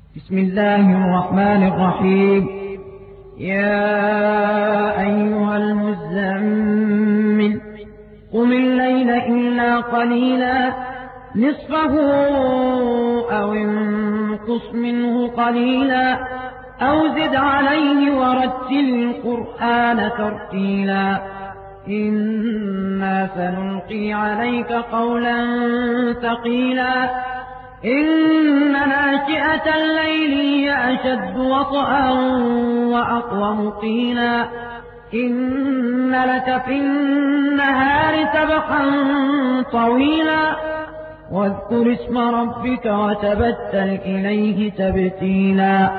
بسم الله الرحمن الرحيم. يا أيها المزمل قم الليل إلا قليلا نصفه أو انقص منه قليلا أو زد عليه ورتل القرآن ترتيلا إنا سنلقي عليك قولا ثقيلا إن ناشئة الليل هي أشد وطئا وأقوم قيلا إن لك في النهار سبحا طويلا واذكر اسم ربك وتبتل إليه تبتيلا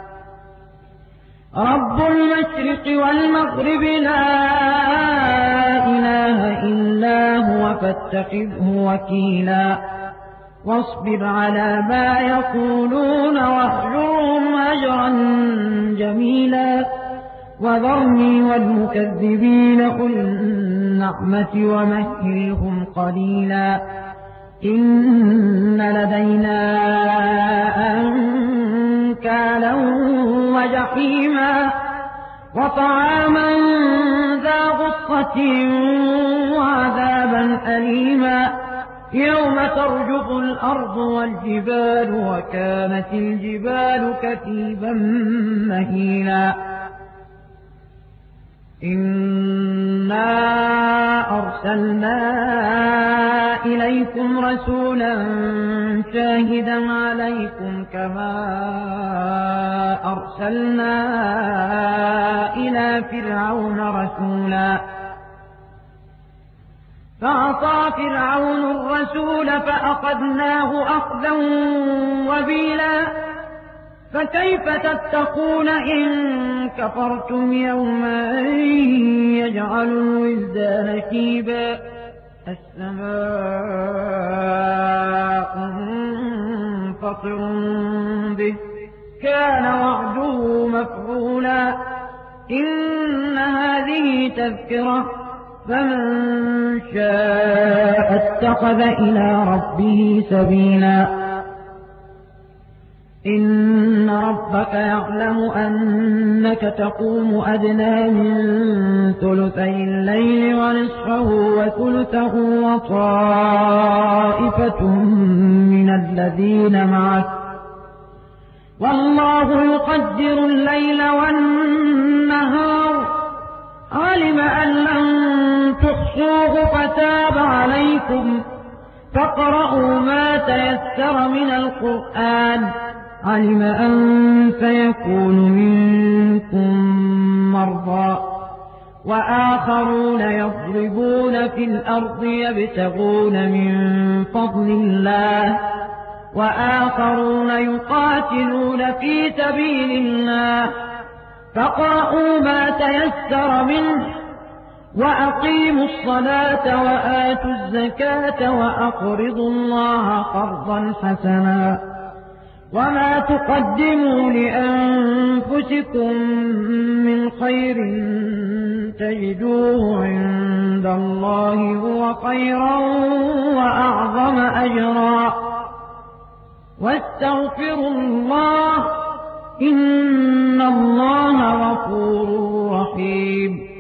رب المشرق والمغرب لا إله إلا هو فاتخذه وكيلا واصبر على ما يقولون واهجرهم هجرا جميلا وذرني والمكذبين أولي النعمة ومهلهم قليلا إن لدينا أنكالا وجحيما وطعاما ذا غصة وعذابا أليما يوم ترجف الأرض والجبال وكانت الجبال كثيبا مهيلا إنا أرسلنا إليكم رسولا شاهدا عليكم كما أرسلنا إلى فرعون رسولا فعصى فرعون الرسول فأخذناه أخذا وبيلا فكيف تتقون إن كفرتم يوما يجعل الولدان شيبا السماء منفطر به كان وعده مفعولا إن هذه تذكرة فمن شاء اتخذ إلى ربه سبيلا إن ربك يعلم أنك تقوم أدنى من ثلثي الليل ونصفه وثلثه وطائفة من الذين معك والله يقدر الليل والنهار علم أن لن تحصوه فتاب عليكم فاقرؤوا ما تيسر من القرآن علم أن سيكون منكم مرضى وآخرون يضربون في الأرض يبتغون من فضل الله وآخرون يقاتلون في سبيل الله فاقرؤوا ما تيسر منه وأقيموا الصلاة وآتوا الزكاة وأقرضوا الله قرضا حسنا وما تقدموا لأنفسكم من خير تجدوه عند الله هو خيرا وأعظم أجرا واستغفروا الله إن الله غفور رحيم